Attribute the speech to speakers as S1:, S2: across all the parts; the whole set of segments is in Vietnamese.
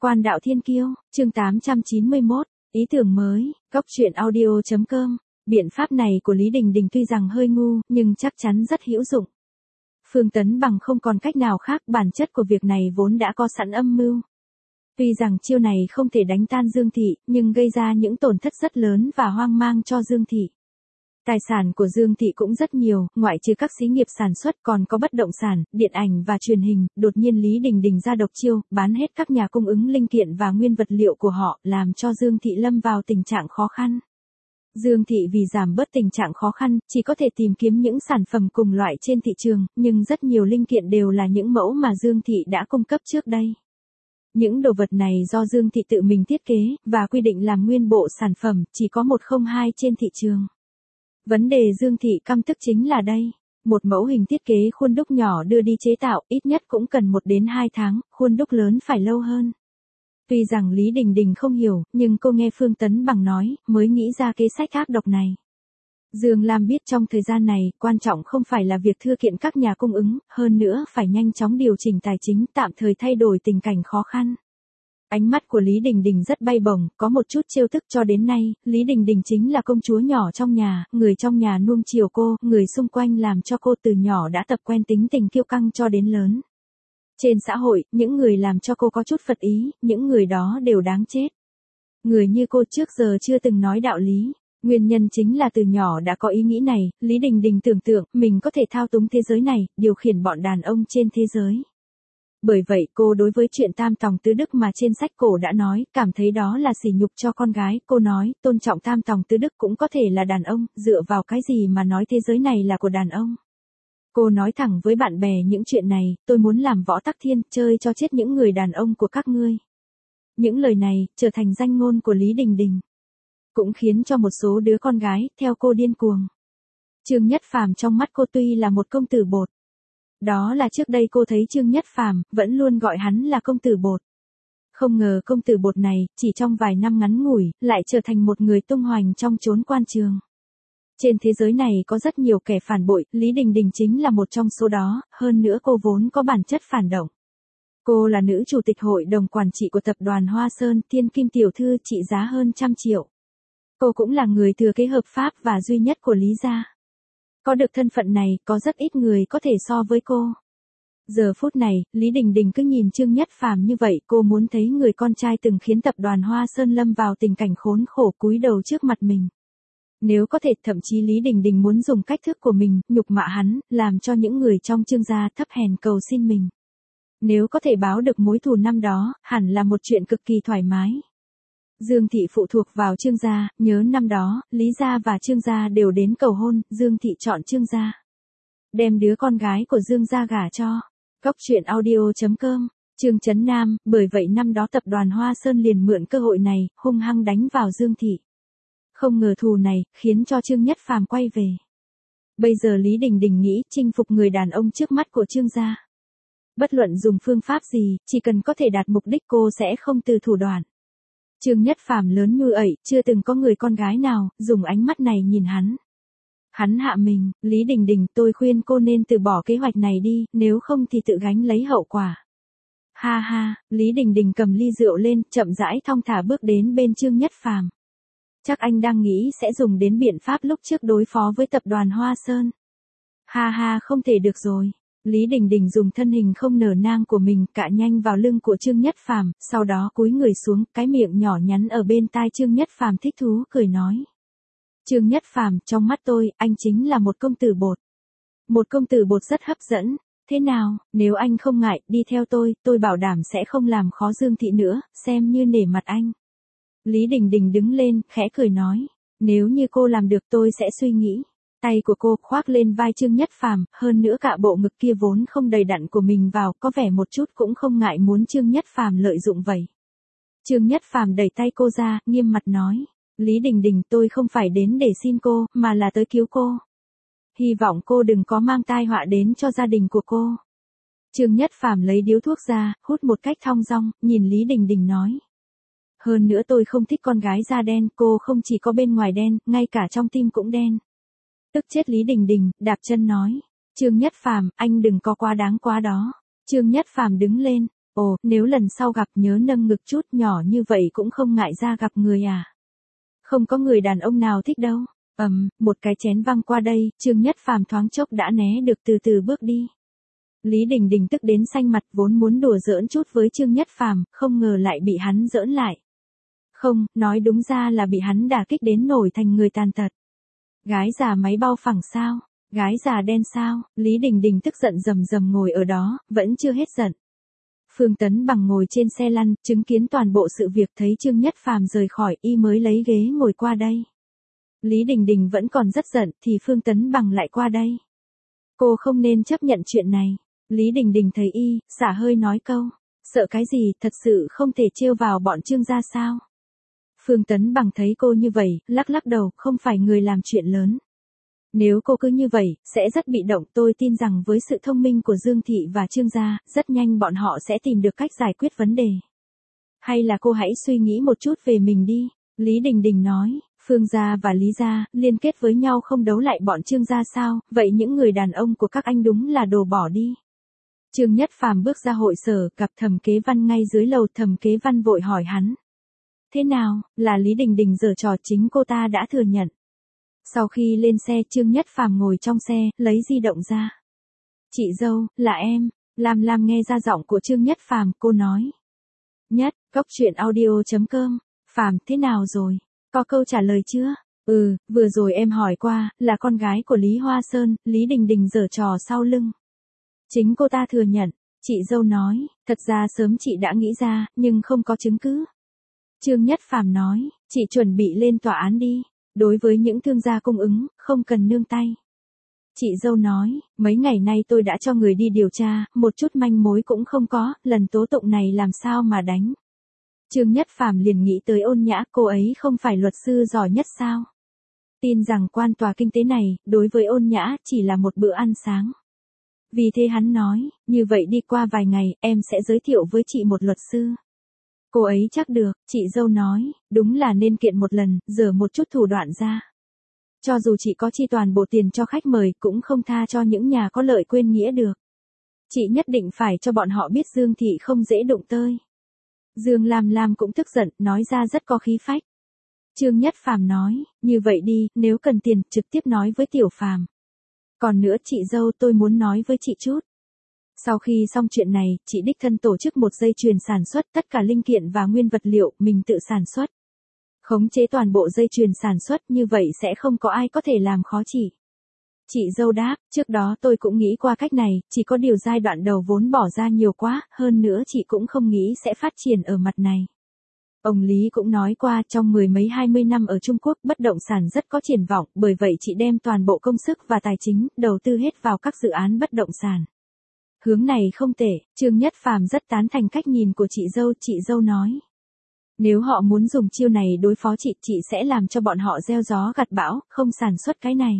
S1: Quan đạo thiên kiêu, chương 891, ý tưởng mới, góc truyện audio.com. Biện pháp này của Lý Đình Đình tuy rằng hơi ngu, nhưng chắc chắn rất hữu dụng. Phương Tấn Bằng không còn cách nào khác, bản chất của việc này vốn đã có sẵn âm mưu. Tuy rằng chiêu này không thể đánh tan Dương Thị, nhưng gây ra những tổn thất rất lớn và hoang mang cho Dương Thị. Tài sản của Dương Thị cũng rất nhiều, ngoại trừ các xí nghiệp sản xuất còn có bất động sản, điện ảnh và truyền hình. Đột nhiên Lý Đình Đình ra độc chiêu, bán hết các nhà cung ứng linh kiện và nguyên vật liệu của họ, làm cho Dương Thị lâm vào tình trạng khó khăn. Dương Thị vì giảm bớt tình trạng khó khăn, chỉ có thể tìm kiếm những sản phẩm cùng loại trên thị trường, nhưng rất nhiều linh kiện đều là những mẫu mà Dương Thị đã cung cấp trước đây. Những đồ vật này do Dương Thị tự mình thiết kế, và quy định làm nguyên bộ sản phẩm, chỉ có 102 trên thị trường. Vấn đề Dương Thị căm tức chính là đây. Một mẫu hình thiết kế khuôn đúc nhỏ đưa đi chế tạo, ít nhất cũng cần 1 đến 2 tháng, khuôn đúc lớn phải lâu hơn. Tuy rằng Lý Đình Đình không hiểu, nhưng cô nghe Phương Tấn Bằng nói, mới nghĩ ra kế sách ác độc này. Dương Lam biết trong thời gian này, quan trọng không phải là việc thưa kiện các nhà cung ứng, hơn nữa phải nhanh chóng điều chỉnh tài chính, tạm thời thay đổi tình cảnh khó khăn. Ánh mắt của Lý Đình Đình rất bay bổng, có một chút trêu tức. Cho đến nay, Lý Đình Đình chính là công chúa nhỏ trong nhà, người trong nhà nuông chiều cô, người xung quanh làm cho cô từ nhỏ đã tập quen tính tình kiêu căng cho đến lớn. Trên xã hội, những người làm cho cô có chút phật ý, những người đó đều đáng chết. Người như cô trước giờ chưa từng nói đạo lý. Nguyên nhân chính là từ nhỏ đã có ý nghĩ này, Lý Đình Đình tưởng tượng mình có thể thao túng thế giới này, điều khiển bọn đàn ông trên thế giới. Bởi vậy cô đối với chuyện tam tòng tứ đức mà trên sách cổ đã nói, cảm thấy đó là sỉ nhục cho con gái. Cô nói, tôn trọng tam tòng tứ đức cũng có thể là đàn ông, dựa vào cái gì mà nói thế giới này là của đàn ông. Cô nói thẳng với bạn bè những chuyện này, tôi muốn làm Võ Tắc Thiên, chơi cho chết những người đàn ông của các ngươi. Những lời này, trở thành danh ngôn của Lý Đình Đình. Cũng khiến cho một số đứa con gái, theo cô điên cuồng. Trương Nhất Phàm trong mắt cô tuy là một công tử bột. Đó là trước đây cô thấy Trương Nhất Phàm vẫn luôn gọi hắn là công tử bột. Không ngờ công tử bột này, chỉ trong vài năm ngắn ngủi, lại trở thành một người tung hoành trong chốn quan trường. Trên thế giới này có rất nhiều kẻ phản bội, Lý Đình Đình chính là một trong số đó, hơn nữa cô vốn có bản chất phản động. Cô là nữ chủ tịch hội đồng quản trị của tập đoàn Hoa Sơn, thiên kim tiểu thư trị giá hơn 100 triệu. Cô cũng là người thừa kế hợp pháp và duy nhất của Lý gia. Có được thân phận này, có rất ít người có thể so với cô. Giờ phút này, Lý Đình Đình cứ nhìn Trương Nhất Phàm như vậy, cô muốn thấy người con trai từng khiến tập đoàn Hoa Sơn lâm vào tình cảnh khốn khổ cúi đầu trước mặt mình. Nếu có thể, thậm chí Lý Đình Đình muốn dùng cách thức của mình, nhục mạ hắn, làm cho những người trong Trương gia thấp hèn cầu xin mình. Nếu có thể báo được mối thù năm đó, hẳn là một chuyện cực kỳ thoải mái. Dương Thị phụ thuộc vào Trương gia, nhớ năm đó, Lý gia và Trương gia đều đến cầu hôn, Dương Thị chọn Trương gia. Đem đứa con gái của Dương gia gả cho. Góc truyện audio.com, Trương Chấn Nam, bởi vậy năm đó tập đoàn Hoa Sơn liền mượn cơ hội này, hung hăng đánh vào Dương Thị. Không ngờ thù này, khiến cho Trương Nhất Phàm quay về. Bây giờ Lý Đình Đình nghĩ chinh phục người đàn ông trước mắt của Trương gia. Bất luận dùng phương pháp gì, chỉ cần có thể đạt mục đích cô sẽ không từ thủ đoạn. Trương Nhất Phàm lớn như ẩy, chưa từng có người con gái nào, dùng ánh mắt này nhìn hắn. Hắn hạ mình, Lý Đình Đình, tôi khuyên cô nên từ bỏ kế hoạch này đi, nếu không thì tự gánh lấy hậu quả. Ha ha, Lý Đình Đình cầm ly rượu lên, chậm rãi thong thả bước đến bên Trương Nhất Phàm. Chắc anh đang nghĩ sẽ dùng đến biện pháp lúc trước đối phó với tập đoàn Hoa Sơn. Ha ha, không thể được rồi. Lý Đình Đình dùng thân hình không nở nang của mình cạ nhanh vào lưng của Trương Nhất Phàm, sau đó cúi người xuống, cái miệng nhỏ nhắn ở bên tai Trương Nhất Phàm thích thú cười nói. Trương Nhất Phàm, trong mắt tôi, anh chính là một công tử bột. Một công tử bột rất hấp dẫn. Thế nào, nếu anh không ngại, đi theo tôi bảo đảm sẽ không làm khó Dương Thị nữa, xem như nể mặt anh. Lý Đình Đình đứng lên, khẽ cười nói. Nếu như cô làm được tôi sẽ suy nghĩ. Tay của cô khoác lên vai Trương Nhất Phàm, hơn nữa cả bộ ngực kia vốn không đầy đặn của mình vào, có vẻ một chút cũng không ngại muốn Trương Nhất Phàm lợi dụng vậy. Trương Nhất Phàm đẩy tay cô ra, nghiêm mặt nói, Lý Đình Đình, tôi không phải đến để xin cô, mà là tới cứu cô. Hy vọng cô đừng có mang tai họa đến cho gia đình của cô. Trương Nhất Phàm lấy điếu thuốc ra, hút một cách thong dong, nhìn Lý Đình Đình nói. Hơn nữa tôi không thích con gái da đen, cô không chỉ có bên ngoài đen, ngay cả trong tim cũng đen. Tức chết Lý Đình Đình, đạp chân nói. Trương Nhất Phàm, anh đừng có quá đáng quá đó. Trương Nhất Phàm đứng lên. Ồ, nếu lần sau gặp nhớ nâng ngực chút, nhỏ như vậy cũng không ngại ra gặp người à? Không có người đàn ông nào thích đâu. Một cái chén văng qua đây, Trương Nhất Phàm thoáng chốc đã né được, từ từ bước đi. Lý Đình Đình tức đến xanh mặt, vốn muốn đùa giỡn chút với Trương Nhất Phàm, không ngờ lại bị hắn giỡn lại. Không, nói đúng ra là bị hắn đả kích đến nổi thành người tàn tật. Gái già máy bao phẳng sao? Gái già đen sao? Lý Đình Đình tức giận rầm rầm ngồi ở đó, vẫn chưa hết giận. Phương Tấn Bằng ngồi trên xe lăn, chứng kiến toàn bộ sự việc, thấy Trương Nhất Phàm rời khỏi, y mới lấy ghế ngồi qua đây. Lý Đình Đình vẫn còn rất giận, thì Phương Tấn Bằng lại qua đây. Cô không nên chấp nhận chuyện này. Lý Đình Đình thấy y, xả hơi nói câu. Sợ cái gì, thật sự không thể trêu vào bọn Trương gia sao? Phương Tấn Bằng thấy cô như vậy, lắc lắc đầu, không phải người làm chuyện lớn. Nếu cô cứ như vậy, sẽ rất bị động, tôi tin rằng với sự thông minh của Dương Thị và Trương gia, rất nhanh bọn họ sẽ tìm được cách giải quyết vấn đề. Hay là cô hãy suy nghĩ một chút về mình đi, Lý Đình Đình nói, Phương gia và Lý gia, liên kết với nhau không đấu lại bọn Trương gia sao, vậy những người đàn ông của các anh đúng là đồ bỏ đi. Trương Nhất Phàm bước ra hội sở, gặp Thẩm Kế Văn ngay dưới lầu, Thẩm Kế Văn vội hỏi hắn. Thế nào, là Lý Đình Đình giở trò, chính cô ta đã thừa nhận. Sau khi lên xe, Trương Nhất Phàm ngồi trong xe, lấy di động ra. Chị dâu, là em. Lam nghe ra giọng của Trương Nhất Phàm, cô nói. Nhất, Cốc Truyện Audio.com. Phàm, thế nào rồi? Có câu trả lời chưa? Vừa rồi em hỏi qua, là con gái của Lý Hoa Sơn, Lý Đình Đình giở trò sau lưng. Chính cô ta thừa nhận. Chị dâu nói, thật ra sớm chị đã nghĩ ra, nhưng không có chứng cứ. Trương Nhất Phàm nói, chị chuẩn bị lên tòa án đi. Đối với những thương gia cung ứng, không cần nương tay. Chị dâu nói, mấy ngày nay tôi đã cho người đi điều tra, một chút manh mối cũng không có, lần tố tụng này làm sao mà đánh. Trương Nhất Phàm liền nghĩ tới Ôn Nhã, cô ấy không phải luật sư giỏi nhất sao? Tin rằng quan tòa kinh tế này, đối với Ôn Nhã, chỉ là một bữa ăn sáng. Vì thế hắn nói, như vậy đi qua vài ngày, em sẽ giới thiệu với chị một luật sư. Cô ấy chắc được, chị dâu nói, đúng là nên kiện một lần, dở một chút thủ đoạn ra. Cho dù chị có chi toàn bộ tiền cho khách mời, cũng không tha cho những nhà có lợi quên nghĩa được. Chị nhất định phải cho bọn họ biết Dương Thị không dễ đụng tơi. Dương Lam cũng tức giận, nói ra rất có khí phách. Trương Nhất Phàm nói, như vậy đi, nếu cần tiền, trực tiếp nói với Tiểu Phàm. Còn nữa chị dâu, tôi muốn nói với chị chút. Sau khi xong chuyện này, chị đích thân tổ chức một dây chuyền sản xuất, tất cả linh kiện và nguyên vật liệu, mình tự sản xuất. Khống chế toàn bộ dây chuyền sản xuất, như vậy sẽ không có ai có thể làm khó chị. Chị dâu đáp, trước đó tôi cũng nghĩ qua cách này, chỉ có điều giai đoạn đầu vốn bỏ ra nhiều quá, hơn nữa chị cũng không nghĩ sẽ phát triển ở mặt này. Ông Lý cũng nói qua, trong 10 mấy 20 năm ở Trung Quốc, bất động sản rất có triển vọng, bởi vậy chị đem toàn bộ công sức và tài chính, đầu tư hết vào các dự án bất động sản. Hướng này không tệ, Trương Nhất Phàm rất tán thành cách nhìn của chị dâu nói. Nếu họ muốn dùng chiêu này đối phó chị sẽ làm cho bọn họ gieo gió gặt bão, không sản xuất cái này.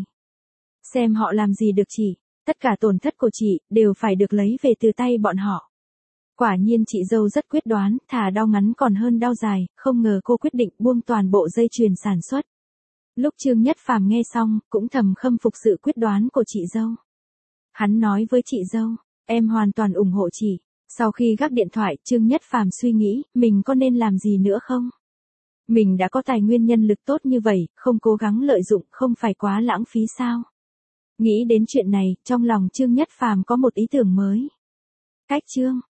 S1: Xem họ làm gì được chị, tất cả tổn thất của chị, đều phải được lấy về từ tay bọn họ. Quả nhiên chị dâu rất quyết đoán, thà đau ngắn còn hơn đau dài, không ngờ cô quyết định buông toàn bộ dây chuyền sản xuất. Lúc Trương Nhất Phàm nghe xong, cũng thầm khâm phục sự quyết đoán của chị dâu. Hắn nói với chị dâu, em hoàn toàn ủng hộ chị. Sau khi gác điện thoại, Trương Nhất Phàm suy nghĩ, mình có nên làm gì nữa không? Mình đã có tài nguyên nhân lực tốt như vậy, không cố gắng lợi dụng, không phải quá lãng phí sao? Nghĩ đến chuyện này, trong lòng Trương Nhất Phàm có một ý tưởng mới. Cách chương